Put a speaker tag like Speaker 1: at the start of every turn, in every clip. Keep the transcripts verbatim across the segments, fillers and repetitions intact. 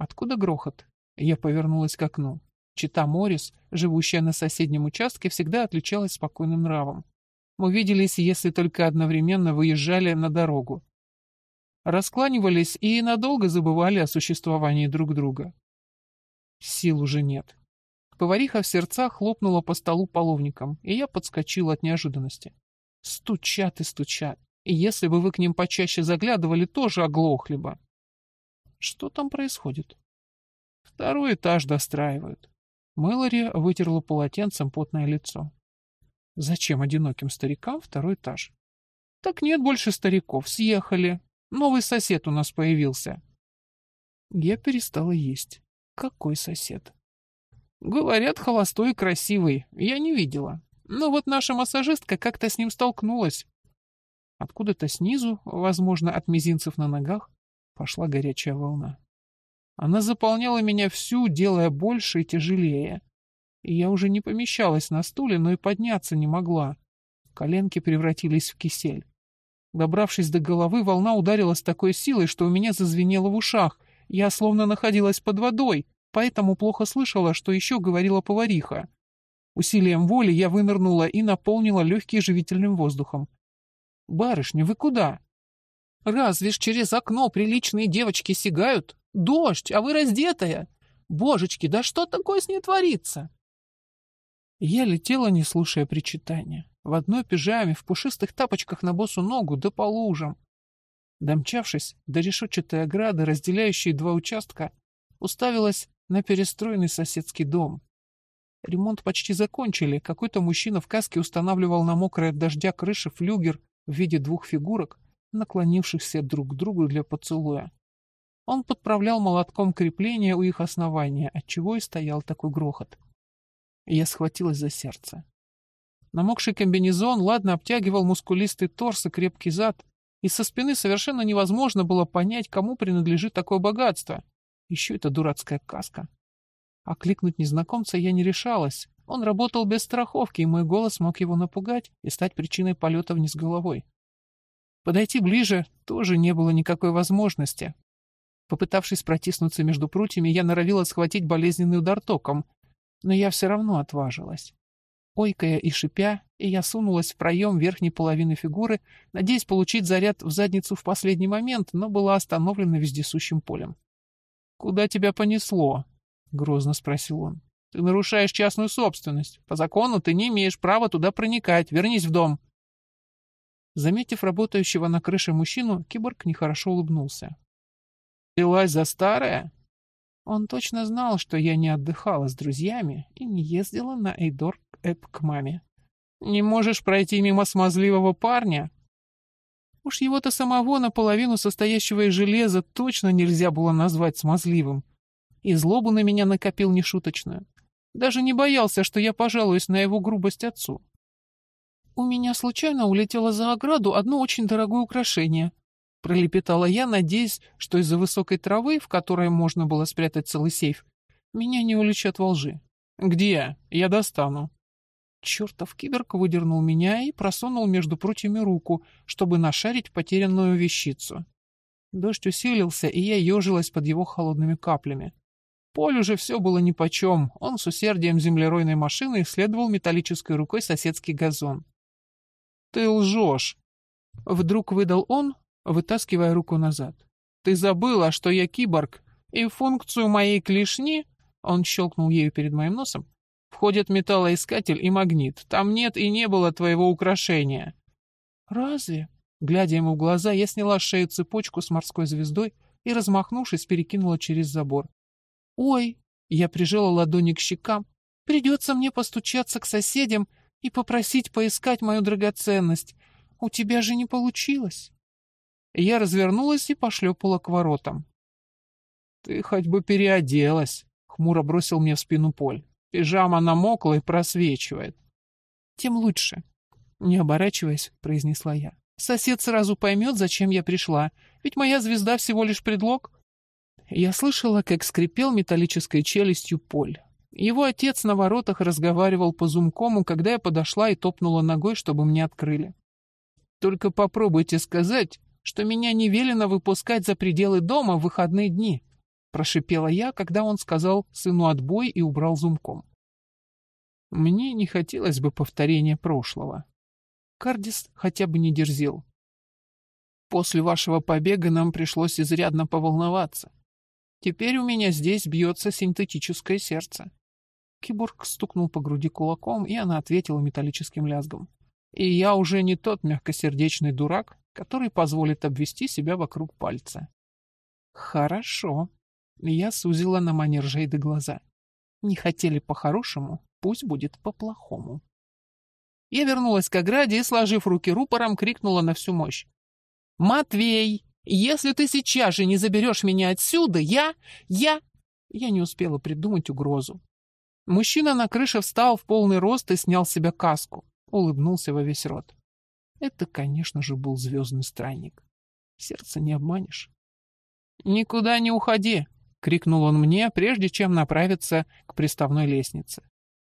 Speaker 1: Откуда грохот? Я повернулась к окну. Чита Моррис, живущая на соседнем участке, всегда отличалась спокойным нравом. Мы виделись, если только одновременно выезжали на дорогу. Раскланивались и надолго забывали о существовании друг друга. Сил уже нет. Повариха в сердцах хлопнула по столу половником, и я подскочил от неожиданности. Стучат и стучат. И если бы вы к ним почаще заглядывали, тоже оглохли бы. Что там происходит? Второй этаж достраивают. Мэлори вытерла полотенцем потное лицо. Зачем одиноким старикам второй этаж? Так нет больше стариков, съехали. Новый сосед у нас появился. Я перестала есть. Какой сосед? Говорят, холостой и красивый. Я не видела. Но вот наша массажистка как-то с ним столкнулась. Откуда-то снизу, возможно, от мизинцев на ногах, пошла горячая волна. Она заполняла меня всю, делая больше и тяжелее. И я уже не помещалась на стуле, но и подняться не могла. Коленки превратились в кисель. Добравшись до головы, волна ударила с такой силой, что у меня зазвенело в ушах. Я словно находилась под водой, поэтому плохо слышала, что еще говорила повариха. Усилием воли я вынырнула и наполнила легкие живительным воздухом. «Барышня, вы куда?» «Разве ж через окно приличные девочки сигают? Дождь, а вы раздетая! Божечки, да что такое с ней творится?» Я летела, не слушая причитания. В одной пижаме, в пушистых тапочках на босу ногу, да по лужам. Домчавшись до решетчатой ограды, разделяющей два участка, уставилась на перестроенный соседский дом. Ремонт почти закончили. Какой-то мужчина в каске устанавливал на мокрой от дождя крыше флюгер в виде двух фигурок, наклонившихся друг к другу для поцелуя. Он подправлял молотком крепления у их основания, отчего и стоял такой грохот. Я схватилась за сердце. Намокший комбинезон ладно обтягивал мускулистый торс и крепкий зад, и со спины совершенно невозможно было понять, кому принадлежит такое богатство. Еще эта дурацкая каска. Окликнуть незнакомца я не решалась. Он работал без страховки, и мой голос мог его напугать и стать причиной полета вниз головой. Подойти ближе тоже не было никакой возможности. Попытавшись протиснуться между прутьями, я норовила схватить болезненный удар током, но я все равно отважилась. Ойкая и шипя, и я сунулась в проем верхней половины фигуры, надеясь получить заряд в задницу в последний момент, но была остановлена вездесущим полем. «Куда тебя понесло?» — грозно спросил он. «Ты нарушаешь частную собственность. По закону ты не имеешь права туда проникать. Вернись в дом». Заметив работающего на крыше мужчину, киборг нехорошо улыбнулся. «Взялась за старое?» Он точно знал, что я не отдыхала с друзьями и не ездила на Эйдор-Эп к маме. «Не можешь пройти мимо смазливого парня?» Уж его-то самого, наполовину состоящего из железа, точно нельзя было назвать смазливым. И злобу на меня накопил нешуточную. Даже не боялся, что я пожалуюсь на его грубость отцу. «У меня случайно улетело за ограду одно очень дорогое украшение», — пролепетала я, надеясь, что из-за высокой травы, в которой можно было спрятать целый сейф, меня не уличат во лжи. «Где? Я достану». Чертов киборг выдернул меня и просунул между прутьями руку, чтобы нашарить потерянную вещицу. Дождь усилился, и я ежилась под его холодными каплями. Полю же все было нипочем. Он с усердием землеройной машины исследовал металлической рукой соседский газон. «Ты лжешь!» — вдруг выдал он, вытаскивая руку назад. «Ты забыла, что я киборг, и в функцию моей клешни...» — он щелкнул ею перед моим носом. «Входят металлоискатель и магнит. Там нет и не было твоего украшения». «Разве?» Глядя ему в глаза, я сняла с шеи цепочку с морской звездой и, размахнувшись, перекинула через забор. «Ой!» — я прижала ладони к щекам. «Придется мне постучаться к соседям и попросить поискать мою драгоценность. У тебя же не получилось». Я развернулась и пошлепала к воротам. «Ты хоть бы переоделась», — хмуро бросил мне в спину Поль. «Пижама намокла и просвечивает». «Тем лучше», — не оборачиваясь, произнесла я. «Сосед сразу поймет, зачем я пришла, ведь моя звезда всего лишь предлог». Я слышала, как скрипел металлической челюстью Поль. Его отец на воротах разговаривал по зумкому, когда я подошла и топнула ногой, чтобы мне открыли. «Только попробуйте сказать, что меня не велено выпускать за пределы дома в выходные дни. прошипела я, когда он сказал сыну отбой и убрал зумком. Мне не хотелось бы повторения прошлого. Кардис хотя бы не дерзил. После вашего побега нам пришлось изрядно поволноваться. Теперь у меня здесь бьется синтетическое сердце. Киборг стукнул по груди кулаком, и она ответила металлическим лязгом. И я уже не тот мягкосердечный дурак, который позволит обвести себя вокруг пальца. Хорошо. Я сузила на манер Жейды глаза. Не хотели по-хорошему, пусть будет по-плохому. Я вернулась к ограде и, сложив руки рупором, крикнула на всю мощь. «Матвей, если ты сейчас же не заберешь меня отсюда, я... я...» Я не успела придумать угрозу. Мужчина на крыше встал в полный рост и снял с себя каску. Улыбнулся во весь рот. Это, конечно же, был звездный странник. Сердце не обманешь. «Никуда не уходи!» — крикнул он мне, прежде чем направиться к приставной лестнице.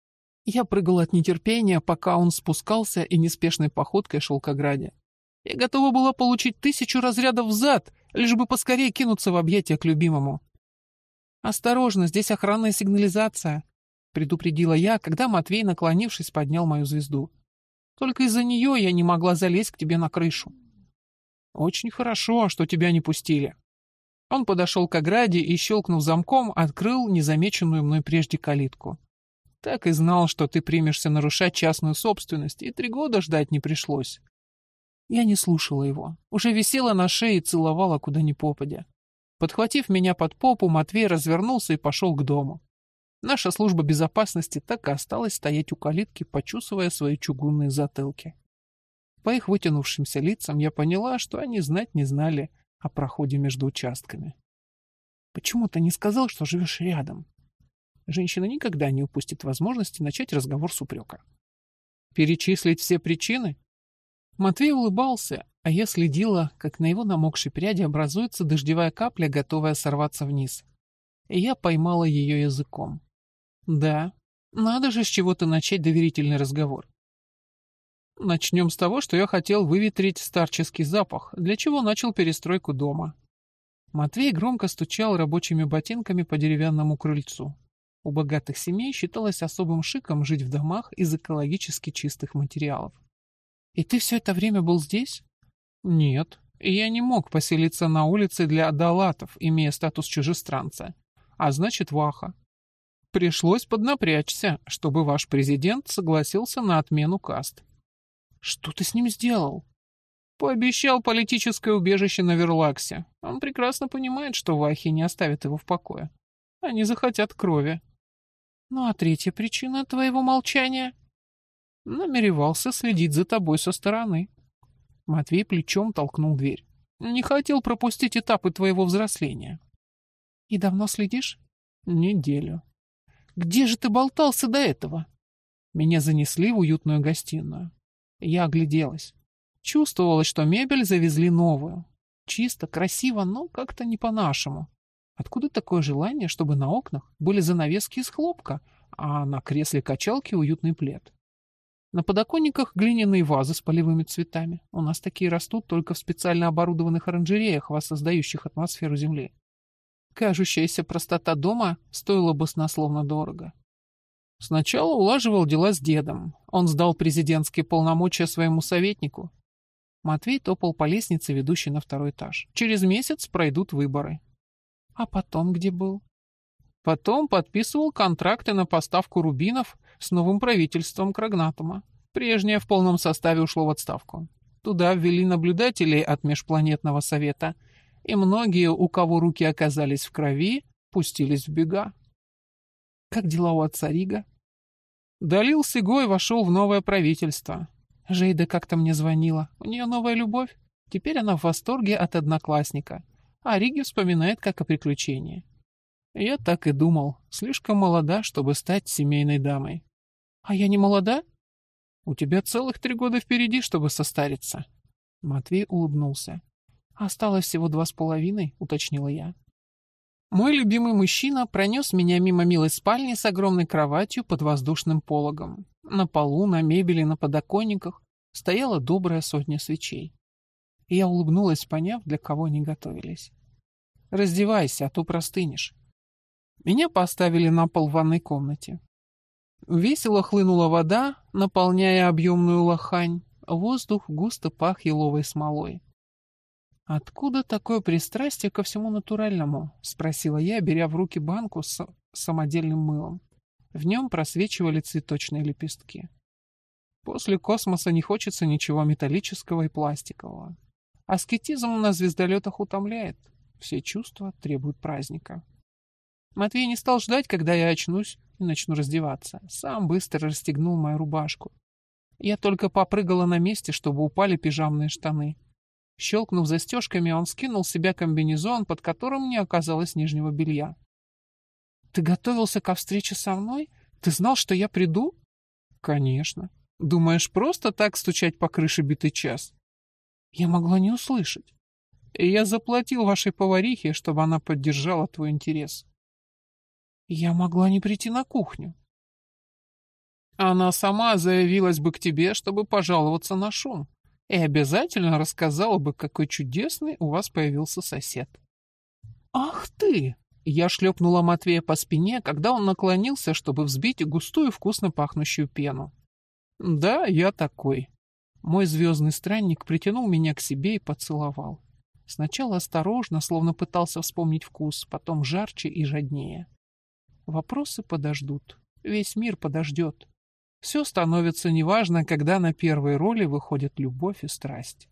Speaker 1: Я прыгал от нетерпения, пока он спускался и неспешной походкой шел к ограде. Я готова была получить тысячу разрядов в зад, лишь бы поскорее кинуться в объятия к любимому. «Осторожно, здесь охранная сигнализация», — предупредила я, когда Матвей, наклонившись, поднял мою звезду. «Только из-за нее я не могла залезть к тебе на крышу». «Очень хорошо, что тебя не пустили». Он подошел к ограде и, щелкнув замком, открыл незамеченную мной прежде калитку. «Так и знал, что ты примешься нарушать частную собственность, и три года ждать не пришлось». Я не слушала его, уже висела на шее и целовала куда ни попадя. Подхватив меня под попу, Матвей развернулся и пошел к дому. Наша служба безопасности так и осталась стоять у калитки, почесывая свои чугунные затылки. По их вытянувшимся лицам я поняла, что они знать не знали о проходе между участками. «Почему ты не сказал, что живешь рядом?» Женщина никогда не упустит возможности начать разговор с упрека. «Перечислить все причины?» Матвей улыбался, а я следила, как на его намокшей пряди образуется дождевая капля, готовая сорваться вниз. И я поймала ее языком. «Да, надо же с чего-то начать доверительный разговор. Начнем с того, что я хотел выветрить старческий запах, для чего начал перестройку дома». Матвей громко стучал рабочими ботинками по деревянному крыльцу. У богатых семей считалось особым шиком жить в домах из экологически чистых материалов. «И ты все это время был здесь?» «Нет, я не мог поселиться на улице для адалатов, имея статус чужестранца, а значит ваха. Пришлось поднапрячься, чтобы ваш президент согласился на отмену каст». «Что ты с ним сделал?» «Пообещал политическое убежище на Верлаксе. Он прекрасно понимает, что вахи не оставят его в покое. Они захотят крови». «Ну а третья причина твоего молчания?» «Намеревался следить за тобой со стороны». Матвей плечом толкнул дверь. «Не хотел пропустить этапы твоего взросления». «И давно следишь?» «Неделю». «Где же ты болтался до этого?» Меня занесли в уютную гостиную. Я огляделась. Чувствовалось, что мебель завезли новую. Чисто, красиво, но как-то не по-нашему. Откуда такое желание, чтобы на окнах были занавески из хлопка, а на кресле-качалке уютный плед? На подоконниках глиняные вазы с полевыми цветами. У нас такие растут только в специально оборудованных оранжереях, воссоздающих атмосферу Земли. Кажущаяся простота дома стоила баснословно дорого. Сначала улаживал дела с дедом. Он сдал президентские полномочия своему советнику. Матвей топал по лестнице, ведущей на второй этаж. Через месяц пройдут выборы. А потом где был? Потом подписывал контракты на поставку рубинов с новым правительством Крагнатума. Прежнее в полном составе ушло в отставку. Туда ввели наблюдателей от Межпланетного совета, и многие, у кого руки оказались в крови, пустились в бега. Как дела у отца Рига? Далил Сигой вошел в новое правительство. Жейда как-то мне звонила. У нее новая любовь. Теперь она в восторге от одноклассника. А Риги вспоминает как о приключении. Я так и думал. Слишком молода, чтобы стать семейной дамой. А я не молода? У тебя целых три года впереди, чтобы состариться. Матвей улыбнулся. Осталось всего два с половиной, уточнила я. Мой любимый мужчина пронес меня мимо милой спальни с огромной кроватью под воздушным пологом. На полу, на мебели, на подоконниках стояла добрая сотня свечей. И я улыбнулась, поняв, для кого они готовились. «Раздевайся, а то простынешь». Меня поставили на пол в ванной комнате. Весело хлынула вода, наполняя объемную лохань. Воздух густо пах еловой смолой. «Откуда такое пристрастие ко всему натуральному?» — спросила я, беря в руки банку с самодельным мылом. В нем просвечивали цветочные лепестки. После космоса не хочется ничего металлического и пластикового. Аскетизм на звездолетах утомляет. Все чувства требуют праздника. Матвей не стал ждать, когда я очнусь и начну раздеваться. Сам быстро расстегнул мою рубашку. Я только попрыгала на месте, чтобы упали пижамные штаны. Щелкнув застежками, он скинул с себя комбинезон, под которым не оказалось нижнего белья. «Ты готовился ко встрече со мной? Ты знал, что я приду?» «Конечно. Думаешь, просто так стучать по крыше битый час?» «Я могла не услышать. И я заплатил вашей поварихе, чтобы она поддержала твой интерес». «Я могла не прийти на кухню». «Она сама заявилась бы к тебе, чтобы пожаловаться на шум. И обязательно рассказала бы, какой чудесный у вас появился сосед». «Ах ты!» Я шлепнула Матвея по спине, когда он наклонился, чтобы взбить густую вкусно пахнущую пену. «Да, я такой». Мой звездный странник притянул меня к себе и поцеловал. Сначала осторожно, словно пытался вспомнить вкус, потом жарче и жаднее. Вопросы подождут. Весь мир подождет. Все становится неважно, когда на первые роли выходят любовь и страсть.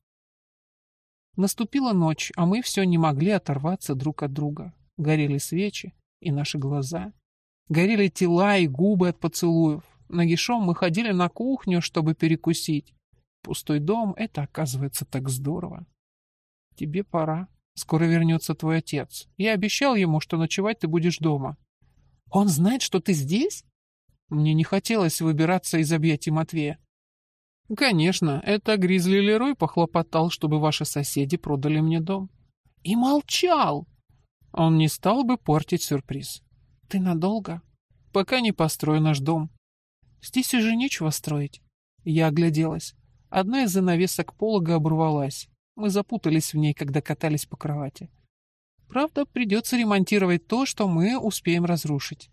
Speaker 1: Наступила ночь, а мы все не могли оторваться друг от друга. Горели свечи и наши глаза. Горели тела и губы от поцелуев. Нагишом мы ходили на кухню, чтобы перекусить. Пустой дом — это, оказывается, так здорово. Тебе пора. Скоро вернется твой отец. Я обещал ему, что ночевать ты будешь дома. Он знает, что ты здесь? Мне не хотелось выбираться из объятий Матвея. Конечно, это Гризли Лерой похлопотал, чтобы ваши соседи продали мне дом. И молчал. Он не стал бы портить сюрприз. Ты надолго? Пока не построю наш дом. Здесь уже нечего строить. Я огляделась. Одна из занавесок полога оборвалась. Мы запутались в ней, когда катались по кровати. Правда, придется ремонтировать то, что мы успеем разрушить.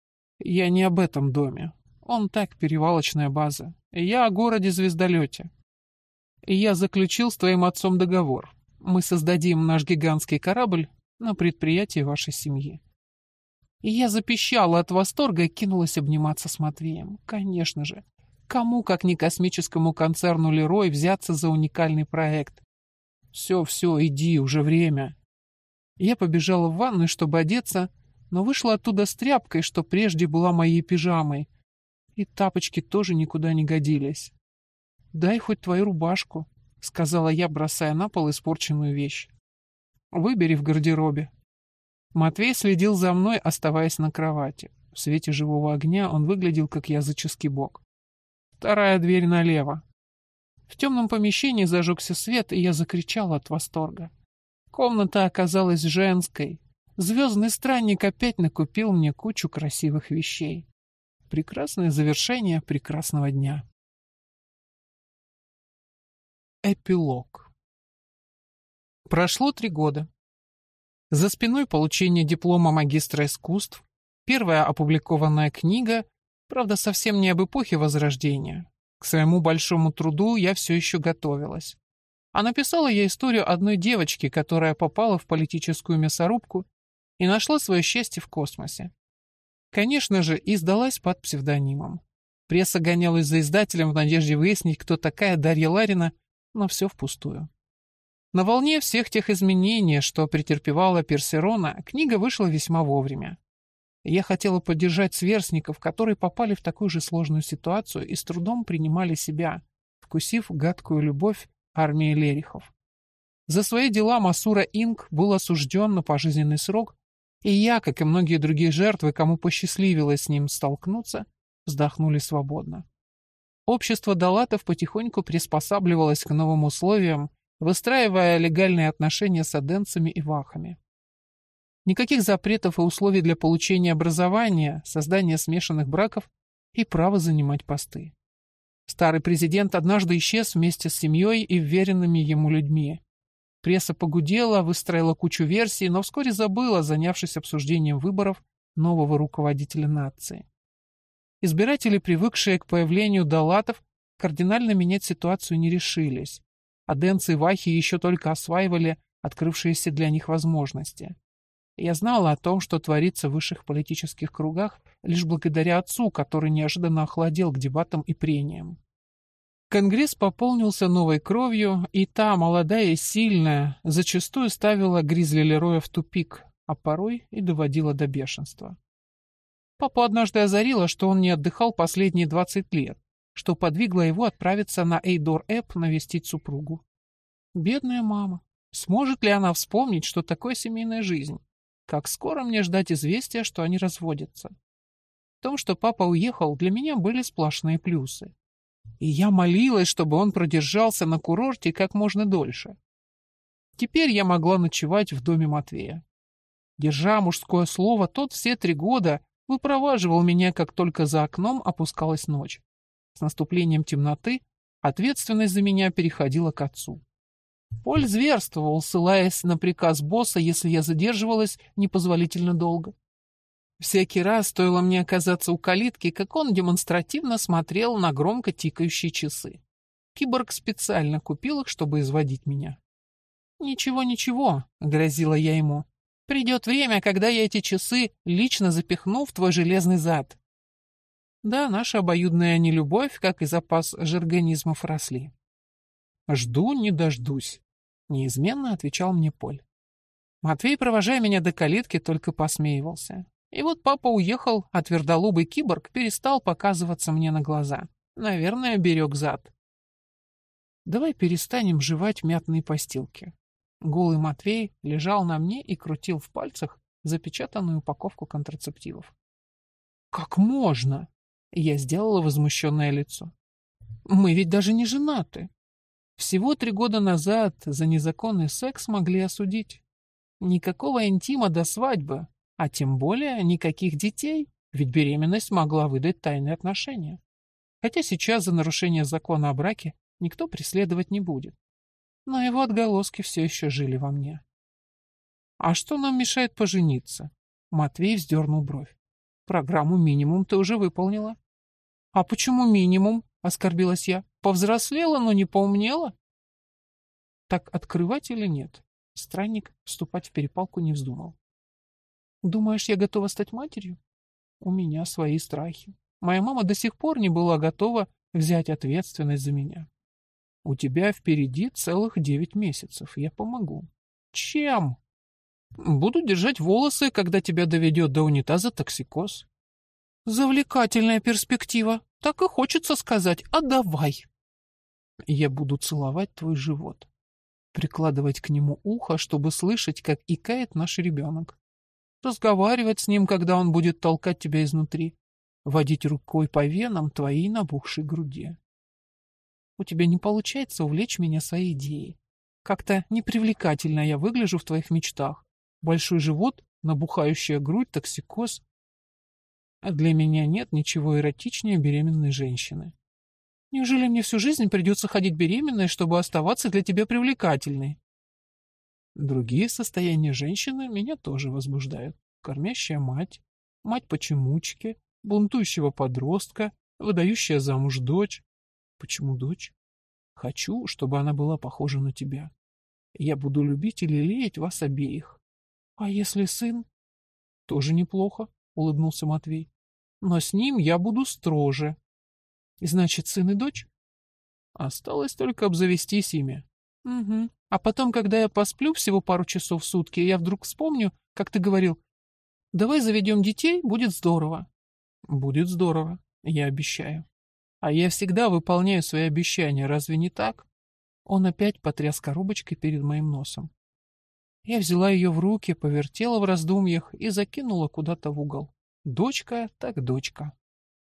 Speaker 1: Я не об этом доме. Он так, перевалочная база. Я о городе-звездолете. Я заключил с твоим отцом договор. Мы создадим наш гигантский корабль на предприятии вашей семьи. И я запищала от восторга и кинулась обниматься с Матвеем. Конечно же. Кому, как не космическому концерну Лерой, взяться за уникальный проект? Все, все, иди, уже время. Я побежала в ванную, чтобы одеться, но вышла оттуда с тряпкой, что прежде была моей пижамой. И тапочки тоже никуда не годились. «Дай хоть твою рубашку», — сказала я, бросая на пол испорченную вещь. «Выбери в гардеробе». Матвей следил за мной, оставаясь на кровати. В свете живого огня он выглядел как языческий бог. Вторая дверь налево. В темном помещении зажегся свет, и я закричала от восторга. Комната оказалась женской. Звездный странник опять накупил мне кучу красивых вещей. Прекрасное завершение прекрасного дня. Эпилог. Прошло три года. За спиной получение диплома магистра искусств, первая опубликованная книга, правда, совсем не об эпохе Возрождения. К своему большому труду я все еще готовилась. А написала я историю одной девочки, которая попала в политическую мясорубку и нашла свое счастье в космосе. Конечно же, и сдалась под псевдонимом. Пресса гонялась за издателем в надежде выяснить, кто такая Дарья Ларина, но все впустую. На волне всех тех изменений, что претерпевала Персерона, книга вышла весьма вовремя. Я хотела поддержать сверстников, которые попали в такую же сложную ситуацию и с трудом принимали себя, вкусив гадкую любовь армии Лерихов. За свои дела Масура Инк был осужден на пожизненный срок, и я, как и многие другие жертвы, кому посчастливилось с ним столкнуться, вздохнули свободно. Общество далатов потихоньку приспосабливалось к новым условиям, выстраивая легальные отношения с аденцами и вахами. Никаких запретов и условий для получения образования, создания смешанных браков и права занимать посты. Старый президент однажды исчез вместе с семьей и вверенными ему людьми. Пресса погудела, выстроила кучу версий, но вскоре забыла, занявшись обсуждением выборов нового руководителя нации. Избиратели, привыкшие к появлению далатов, кардинально менять ситуацию не решились, а денцы и вахи еще только осваивали открывшиеся для них возможности. Я знала о том, что творится в высших политических кругах, лишь благодаря отцу, который неожиданно охладел к дебатам и прениям. Конгресс пополнился новой кровью, и та, молодая и сильная, зачастую ставила Гризли Лероя в тупик, а порой и доводила до бешенства. Папу однажды озарило, что он не отдыхал последние двадцать лет, что подвигло его отправиться на Эйдор-Эп навестить супругу. Бедная мама. Сможет ли она вспомнить, что такое семейная жизнь? Как скоро мне ждать известия, что они разводятся? В том, что папа уехал, для меня были сплошные плюсы. И я молилась, чтобы он продержался на курорте как можно дольше. Теперь я могла ночевать в доме Матвея. Держа мужское слово, тот все три года выпроваживал меня, как только за окном опускалась ночь. С наступлением темноты ответственность за меня переходила к отцу. Поль зверствовал, ссылаясь на приказ босса, если я задерживалась непозволительно долго. Всякий раз стоило мне оказаться у калитки, как он демонстративно смотрел на громко тикающие часы. Киборг специально купил их, чтобы изводить меня. «Ничего, ничего», — грозила я ему. «Придет время, когда я эти часы лично запихну в твой железный зад». Да, наша обоюдная нелюбовь, как и запас жаргонизмов, росли. «Жду, не дождусь», — неизменно отвечал мне Поль. Матвей, провожая меня до калитки, только посмеивался. И вот папа уехал, а твердолобый киборг перестал показываться мне на глаза. Наверное, берег зад. Давай перестанем жевать мятные постилки. Голый Матвей лежал на мне и крутил в пальцах запечатанную упаковку контрацептивов. «Как можно?» Я сделала возмущенное лицо. «Мы ведь даже не женаты. Всего три года назад за незаконный секс могли осудить. Никакого интима до свадьбы, а тем более никаких детей, ведь беременность могла выдать тайные отношения. Хотя сейчас за нарушение закона о браке никто преследовать не будет. Но его отголоски все еще жили во мне. А что нам мешает пожениться?» Матвей вздернул бровь. «Программу минимум ты уже выполнила». «А почему минимум?» — оскорбилась я. «Повзрослела, но не поумнела?» Так открывать или нет? Странник вступать в перепалку не вздумал. «Думаешь, я готова стать матерью? У меня свои страхи. Моя мама до сих пор не была готова взять ответственность за меня. У тебя впереди целых девять месяцев. Я помогу». «Чем?» «Буду держать волосы, когда тебя доведет до унитаза токсикоз». «Завлекательная перспектива. Так и хочется сказать, а давай». «Я буду целовать твой живот, прикладывать к нему ухо, чтобы слышать, как икает наш ребенок, разговаривать с ним, когда он будет толкать тебя изнутри, водить рукой по венам твоей набухшей груди. У тебя не получается увлечь меня своей идеей. Как-то непривлекательно я выгляжу в твоих мечтах. Большой живот, набухающая грудь, токсикоз. А для меня нет ничего эротичнее беременной женщины. Неужели мне всю жизнь придется ходить беременной, чтобы оставаться для тебя привлекательной?» Другие состояния женщины меня тоже возбуждают. Кормящая мать, мать-почемучки, бунтующего подростка, выдающая замуж дочь. Почему дочь? Хочу, чтобы она была похожа на тебя. Я буду любить и лелеять вас обеих. А если сын? Тоже неплохо, улыбнулся Матвей. Но с ним я буду строже. Значит, сын и дочь? Осталось только обзавестись ими. Угу. А потом, когда я посплю всего пару часов в сутки, я вдруг вспомню, как ты говорил, давай заведем детей, будет здорово. Будет здорово, я обещаю. А я всегда выполняю свои обещания, разве не так? Он опять потряс коробочкой перед моим носом. Я взяла ее в руки, повертела в раздумьях и закинула куда-то в угол. Дочка так дочка.